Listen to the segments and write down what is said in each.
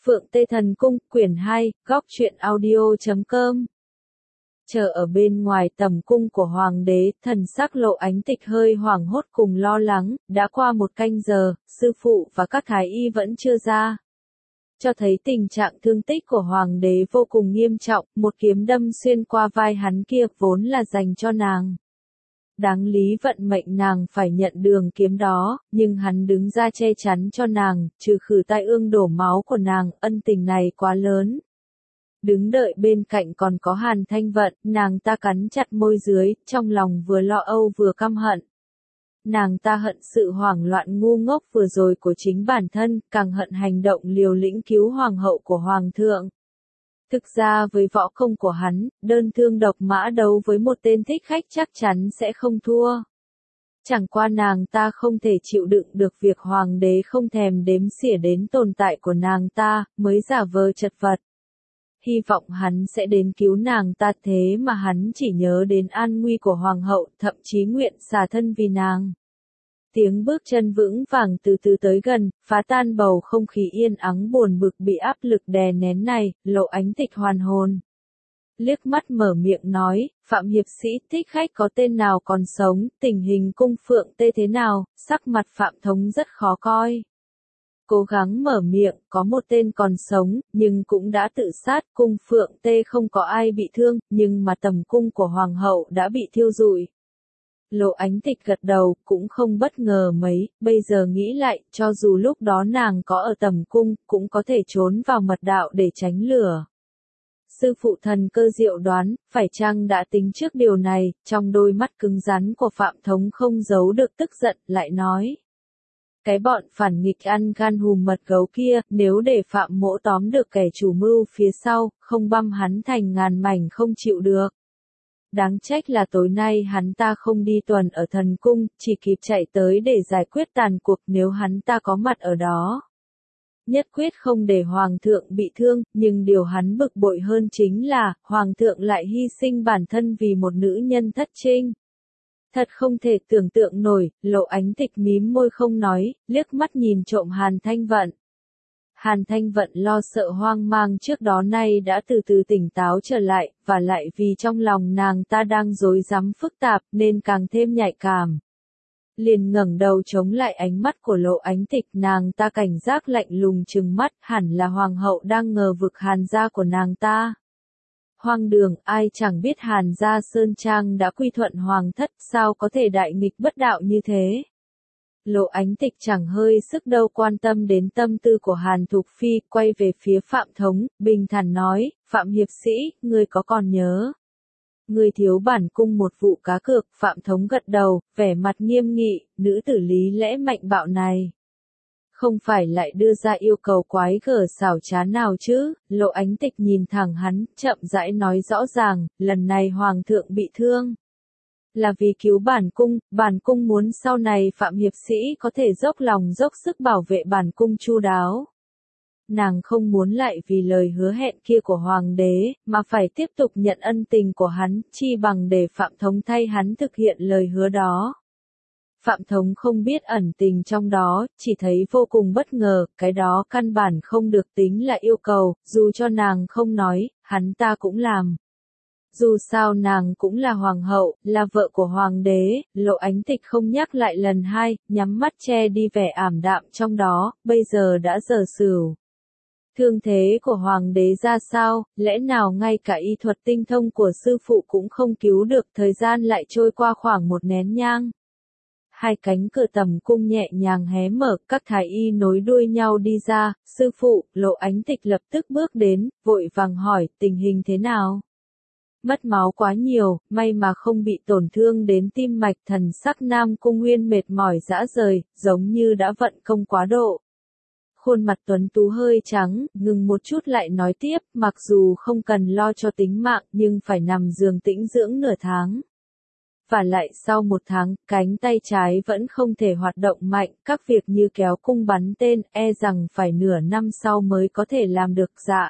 Phượng Tê Thần Cung, quyển 2, góc truyện audio.com. Chờ ở bên ngoài tầm cung của hoàng đế, thần sắc Lộ Ánh Tịch hơi hoảng hốt cùng lo lắng, đã qua một canh giờ, sư phụ và các thái y vẫn chưa ra. Cho thấy tình trạng thương tích của hoàng đế vô cùng nghiêm trọng, một kiếm đâm xuyên qua vai hắn kia vốn là dành cho nàng. Đáng lý vận mệnh nàng phải nhận đường kiếm đó, nhưng hắn đứng ra che chắn cho nàng, trừ khử tai ương đổ máu của nàng, ân tình này quá lớn. Đứng đợi bên cạnh còn có Hàn Thanh Vận, nàng ta cắn chặt môi dưới, trong lòng vừa lo âu vừa căm hận. Nàng ta hận sự hoảng loạn ngu ngốc vừa rồi của chính bản thân, càng hận hành động liều lĩnh cứu hoàng hậu của hoàng thượng. Thực ra với võ công của hắn, đơn thương độc mã đấu với một tên thích khách chắc chắn sẽ không thua. Chẳng qua nàng ta không thể chịu đựng được việc hoàng đế không thèm đếm xỉa đến tồn tại của nàng ta, mới giả vờ chật vật. Hy vọng hắn sẽ đến cứu nàng ta, thế mà hắn chỉ nhớ đến an nguy của hoàng hậu, thậm chí nguyện xả thân vì nàng. Tiếng bước chân vững vàng từ từ tới gần, phá tan bầu không khí yên ắng buồn bực bị áp lực đè nén này, Lộ Ánh Tịch hoàn hồn. Liếc mắt mở miệng nói, Phạm hiệp sĩ, thích khách có tên nào còn sống, tình hình cung Phượng Tê thế nào, sắc mặt Phạm Thống rất khó coi. Cố gắng mở miệng, có một tên còn sống, nhưng cũng đã tự sát, cung Phượng Tê không có ai bị thương, nhưng mà tầm cung của hoàng hậu đã bị thiêu rụi. Lộ Ánh Tịch gật đầu, cũng không bất ngờ mấy, bây giờ nghĩ lại, cho dù lúc đó nàng có ở tầm cung, cũng có thể trốn vào mật đạo để tránh lửa. Sư phụ thần cơ diệu đoán, phải chăng đã tính trước điều này, trong đôi mắt cứng rắn của Phạm Thống không giấu được tức giận, lại nói. Cái bọn phản nghịch ăn gan hùm mật gấu kia, nếu để Phạm Mỗ tóm được kẻ chủ mưu phía sau, không băm hắn thành ngàn mảnh không chịu được. Đáng trách là tối nay hắn ta không đi tuần ở thần cung, chỉ kịp chạy tới để giải quyết tàn cuộc, nếu hắn ta có mặt ở đó. Nhất quyết không để hoàng thượng bị thương, nhưng điều hắn bực bội hơn chính là, hoàng thượng lại hy sinh bản thân vì một nữ nhân thất trinh. Thật không thể tưởng tượng nổi, Lộ Ánh Tịch mím môi không nói, liếc mắt nhìn trộm Hàn Thanh Vận. Hàn Thanh Vận lo sợ hoang mang trước đó nay đã từ từ tỉnh táo trở lại, và lại vì trong lòng nàng ta đang rối rắm phức tạp nên càng thêm nhạy cảm. Liền ngẩng đầu chống lại ánh mắt của Lộ Ánh Tịch, nàng ta cảnh giác lạnh lùng trừng mắt, hẳn là hoàng hậu đang ngờ vực Hàn gia của nàng ta. Hoang đường, ai chẳng biết Hàn gia Sơn Trang đã quy thuận hoàng thất, sao có thể đại nghịch bất đạo như thế. Lộ Ánh Tịch chẳng hơi sức đâu quan tâm đến tâm tư của Hàn Thục Phi, quay về phía Phạm Thống, bình thản nói, Phạm hiệp sĩ, ngươi có còn nhớ? Ngươi thiếu bản cung một vụ cá cược, Phạm Thống gật đầu, vẻ mặt nghiêm nghị, nữ tử lý lẽ mạnh bạo này. Không phải lại đưa ra yêu cầu quái gở xảo trá nào chứ, Lộ Ánh Tịch nhìn thẳng hắn, chậm rãi nói rõ ràng, lần này hoàng thượng bị thương. Là vì cứu bản cung muốn sau này Phạm hiệp sĩ có thể dốc lòng dốc sức bảo vệ bản cung chu đáo. Nàng không muốn lại vì lời hứa hẹn kia của hoàng đế, mà phải tiếp tục nhận ân tình của hắn, chi bằng để Phạm Thống thay hắn thực hiện lời hứa đó. Phạm Thống không biết ẩn tình trong đó, chỉ thấy vô cùng bất ngờ, cái đó căn bản không được tính là yêu cầu, dù cho nàng không nói, hắn ta cũng làm. Dù sao nàng cũng là hoàng hậu, là vợ của hoàng đế, Lộ Ánh Tịch không nhắc lại lần hai, nhắm mắt che đi vẻ ảm đạm trong đó, bây giờ đã giờ sửu. Thương thế của hoàng đế ra sao, lẽ nào ngay cả y thuật tinh thông của sư phụ cũng không cứu được, thời gian lại trôi qua khoảng một nén nhang. Hai cánh cửa tầm cung nhẹ nhàng hé mở, các thái y nối đuôi nhau đi ra, sư phụ, Lộ Ánh Tịch lập tức bước đến, vội vàng hỏi, tình hình thế nào? Mất máu quá nhiều, may mà không bị tổn thương đến tim mạch, thần sắc Nam Cung Nguyên mệt mỏi rã rời, giống như đã vận công quá độ. Khuôn mặt tuấn tú hơi trắng, ngừng một chút lại nói tiếp, mặc dù không cần lo cho tính mạng, nhưng phải nằm giường tĩnh dưỡng nửa tháng. Và lại sau một tháng, cánh tay trái vẫn không thể hoạt động mạnh, các việc như kéo cung bắn tên, e rằng phải nửa năm sau mới có thể làm được dạ.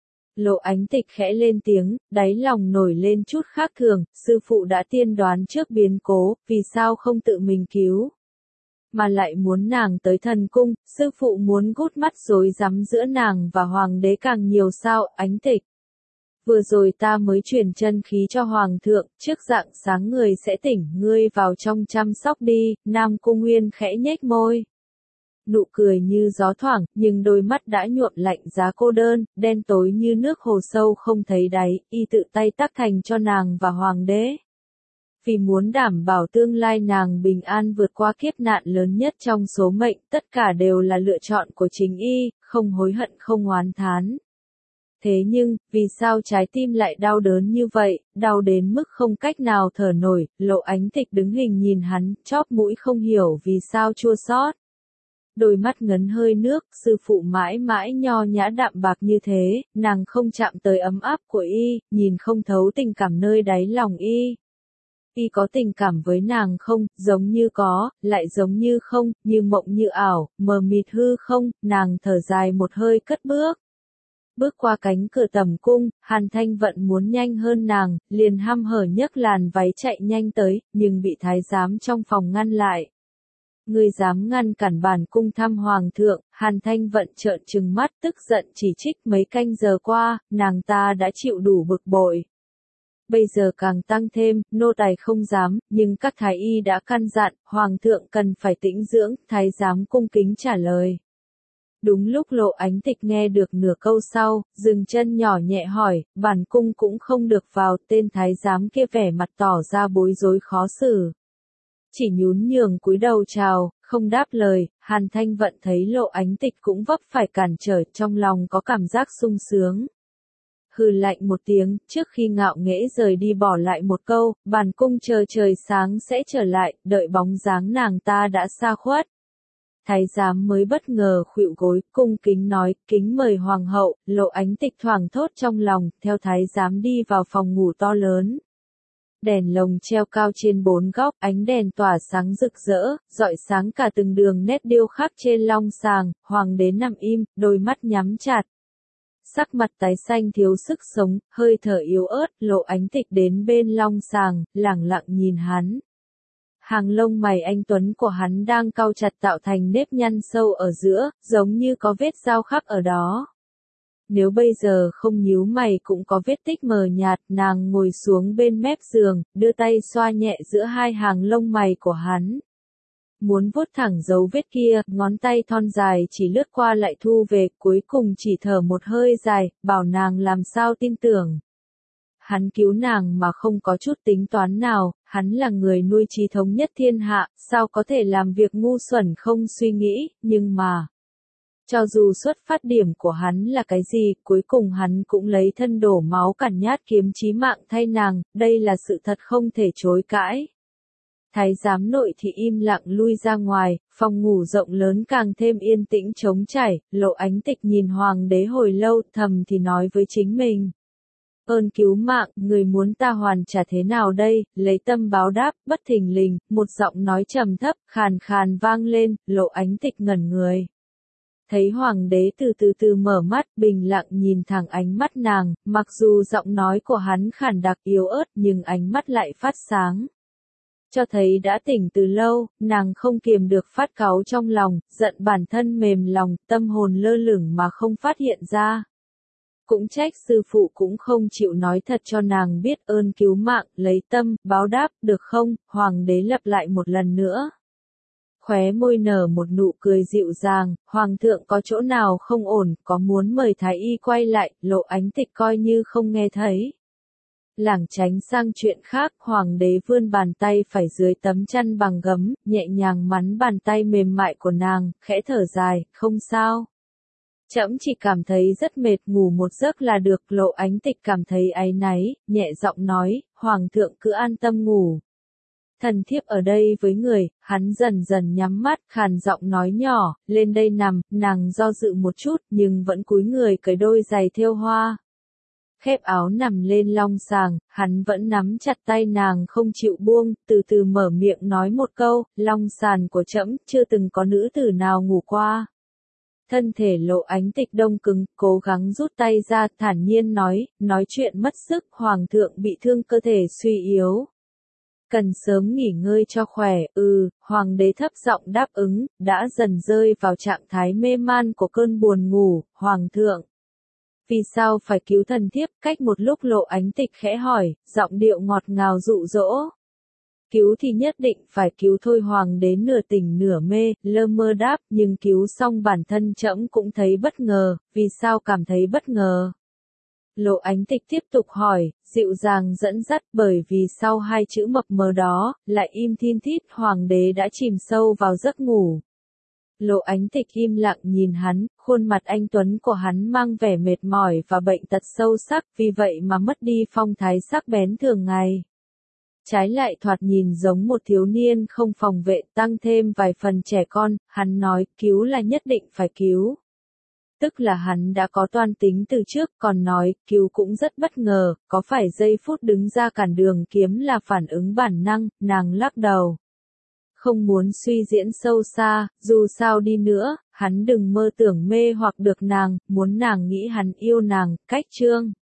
Lộ Ánh Tịch khẽ lên tiếng, đáy lòng nổi lên chút khác thường, sư phụ đã tiên đoán trước biến cố, vì sao không tự mình cứu? mà lại muốn nàng tới thần cung, sư phụ muốn gút mắt rối rắm giữa nàng và hoàng đế càng nhiều sao, Ánh Tịch. Vừa rồi ta mới truyền chân khí cho hoàng thượng, trước rạng sáng người sẽ tỉnh, ngươi vào trong chăm sóc đi, Nam Cung Nguyên khẽ nhếch môi. Nụ cười như gió thoảng, nhưng đôi mắt đã nhuộm lạnh giá cô đơn, đen tối như nước hồ sâu không thấy đáy, y tự tay tác thành cho nàng và hoàng đế. Vì muốn đảm bảo tương lai nàng bình an vượt qua kiếp nạn lớn nhất trong số mệnh, tất cả đều là lựa chọn của chính y, không hối hận không oán thán. Thế nhưng, vì sao trái tim lại đau đớn như vậy, đau đến mức không cách nào thở nổi, Lộ Ánh Tịch đứng hình nhìn hắn, chóp mũi không hiểu vì sao chua xót. Đôi mắt ngấn hơi nước, sư phụ mãi mãi nho nhã đạm bạc như thế, nàng không chạm tới ấm áp của y, nhìn không thấu tình cảm nơi đáy lòng y. Y có tình cảm với nàng không, giống như có, lại giống như không, như mộng như ảo, mờ mịt hư không, nàng thở dài một hơi cất bước. Bước qua cánh cửa tầm cung, Hàn Thanh Vận muốn nhanh hơn nàng, liền hăm hở nhấc làn váy chạy nhanh tới, nhưng bị thái giám trong phòng ngăn lại. Ngươi dám ngăn cản bản cung thăm hoàng thượng, Hàn Thanh Vận trợn trừng mắt tức giận chỉ trích mấy canh giờ qua, nàng ta đã chịu đủ bực bội. Bây giờ càng tăng thêm, nô tài không dám, nhưng các thái y đã căn dặn, hoàng thượng cần phải tĩnh dưỡng, thái giám cung kính trả lời. Đúng lúc Lộ Ánh Tịch nghe được nửa câu sau, dừng chân nhỏ nhẹ hỏi, bản cung cũng không được vào, tên thái giám kia vẻ mặt tỏ ra bối rối khó xử. Chỉ nhún nhường cúi đầu chào, không đáp lời, Hàn Thanh Vận thấy Lộ Ánh Tịch cũng vấp phải cản trở, trong lòng có cảm giác sung sướng. Hừ lạnh một tiếng, trước khi ngạo nghễ rời đi bỏ lại một câu, bản cung chờ trời sáng sẽ trở lại, đợi bóng dáng nàng ta đã xa khuất. Thái giám mới bất ngờ khuỵu gối, cung kính nói, kính mời hoàng hậu, Lộ Ánh Tịch thoảng thốt trong lòng, theo thái giám đi vào phòng ngủ to lớn. Đèn lồng treo cao trên 4 góc, ánh đèn tỏa sáng rực rỡ, rọi sáng cả từng đường nét điêu khắc trên long sàng, hoàng đế nằm im, đôi mắt nhắm chặt. Sắc mặt tái xanh thiếu sức sống, hơi thở yếu ớt, Lộ Ánh Tịch đến bên long sàng, lẳng lặng nhìn hắn. Hàng lông mày anh tuấn của hắn đang cau chặt tạo thành nếp nhăn sâu ở giữa, giống như có vết dao khắc ở đó. Nếu bây giờ không nhíu mày cũng có vết tích mờ nhạt, nàng ngồi xuống bên mép giường, đưa tay xoa nhẹ giữa hai hàng lông mày của hắn. Muốn vuốt thẳng dấu vết kia, ngón tay thon dài chỉ lướt qua lại thu về, cuối cùng chỉ thở một hơi dài, bảo nàng làm sao tin tưởng. Hắn cứu nàng mà không có chút tính toán nào, hắn là người nuôi trí thống nhất thiên hạ, sao có thể làm việc ngu xuẩn không suy nghĩ, nhưng mà... Cho dù xuất phát điểm của hắn là cái gì, cuối cùng hắn cũng lấy thân đổ máu cản nhát kiếm chí mạng thay nàng, đây là sự thật không thể chối cãi. Thái giám nội thì im lặng lui ra ngoài, phòng ngủ rộng lớn càng thêm yên tĩnh trống trải, Lộ Ánh Tịch nhìn hoàng đế hồi lâu, thầm thì nói với chính mình. Ơn cứu mạng, người muốn ta hoàn trả thế nào đây, lấy tâm báo đáp, bất thình lình, một giọng nói trầm thấp, khàn khàn vang lên, Lộ Ánh Tịch ngẩn người. Thấy hoàng đế từ từ mở mắt, bình lặng nhìn thẳng ánh mắt nàng, mặc dù giọng nói của hắn khàn đặc yếu ớt nhưng ánh mắt lại phát sáng. Cho thấy đã tỉnh từ lâu, nàng không kiềm được phát cáu trong lòng, giận bản thân mềm lòng, tâm hồn lơ lửng mà không phát hiện ra. Cũng trách sư phụ cũng không chịu nói thật cho nàng biết ơn cứu mạng, lấy tâm, báo đáp, được không, hoàng đế lặp lại một lần nữa. Khóe môi nở một nụ cười dịu dàng, hoàng thượng có chỗ nào không ổn, có muốn mời thái y quay lại, Lộ Ánh Tịch coi như không nghe thấy. Lảng tránh sang chuyện khác, hoàng đế vươn bàn tay phải dưới tấm chăn bằng gấm, nhẹ nhàng mắn bàn tay mềm mại của nàng, khẽ thở dài, không sao. Trẫm chỉ cảm thấy rất mệt, ngủ một giấc là được, Lộ Ánh Tịch cảm thấy áy náy, nhẹ giọng nói, hoàng thượng cứ an tâm ngủ. Thần thiếp ở đây với người, hắn dần dần nhắm mắt, khàn giọng nói nhỏ, lên đây nằm, nàng do dự một chút, nhưng vẫn cúi người cởi đôi giày thêu hoa. Khép áo nằm lên long sàng, hắn vẫn nắm chặt tay nàng không chịu buông, từ từ mở miệng nói một câu, long sàn của trẫm chưa từng có nữ tử nào ngủ qua. Thân thể Lộ Ánh Tịch đông cứng, cố gắng rút tay ra, thản nhiên nói chuyện mất sức, hoàng thượng bị thương cơ thể suy yếu. cần sớm nghỉ ngơi cho khỏe, hoàng đế thấp giọng đáp ứng, đã dần rơi vào trạng thái mê man của cơn buồn ngủ, hoàng thượng. Vì sao phải cứu thần thiếp? Cách một lúc Lộ Ánh Tịch khẽ hỏi, giọng điệu ngọt ngào dụ dỗ. Cứu thì nhất định phải cứu thôi, hoàng đế nửa tỉnh nửa mê, lơ mơ đáp, nhưng cứu xong bản thân trẫm cũng thấy bất ngờ. Vì sao cảm thấy bất ngờ? Lộ Ánh Tịch tiếp tục hỏi, dịu dàng dẫn dắt, bởi vì sau hai chữ mập mờ đó, lại im thin thít, hoàng đế đã chìm sâu vào giấc ngủ. Lộ Ánh Tịch im lặng nhìn hắn, khuôn mặt anh tuấn của hắn mang vẻ mệt mỏi và bệnh tật sâu sắc, vì vậy mà mất đi phong thái sắc bén thường ngày. Trái lại thoạt nhìn giống một thiếu niên không phòng vệ, tăng thêm vài phần trẻ con. Hắn nói, cứu là nhất định phải cứu. Tức là hắn đã có toan tính từ trước, còn nói, cứu cũng rất bất ngờ, có phải giây phút đứng ra cản đường kiếm là phản ứng bản năng? Nàng lắc đầu. Không muốn suy diễn sâu xa, dù sao đi nữa, hắn đừng mơ tưởng mê hoặc được nàng, muốn nàng nghĩ hắn yêu nàng. Cách chương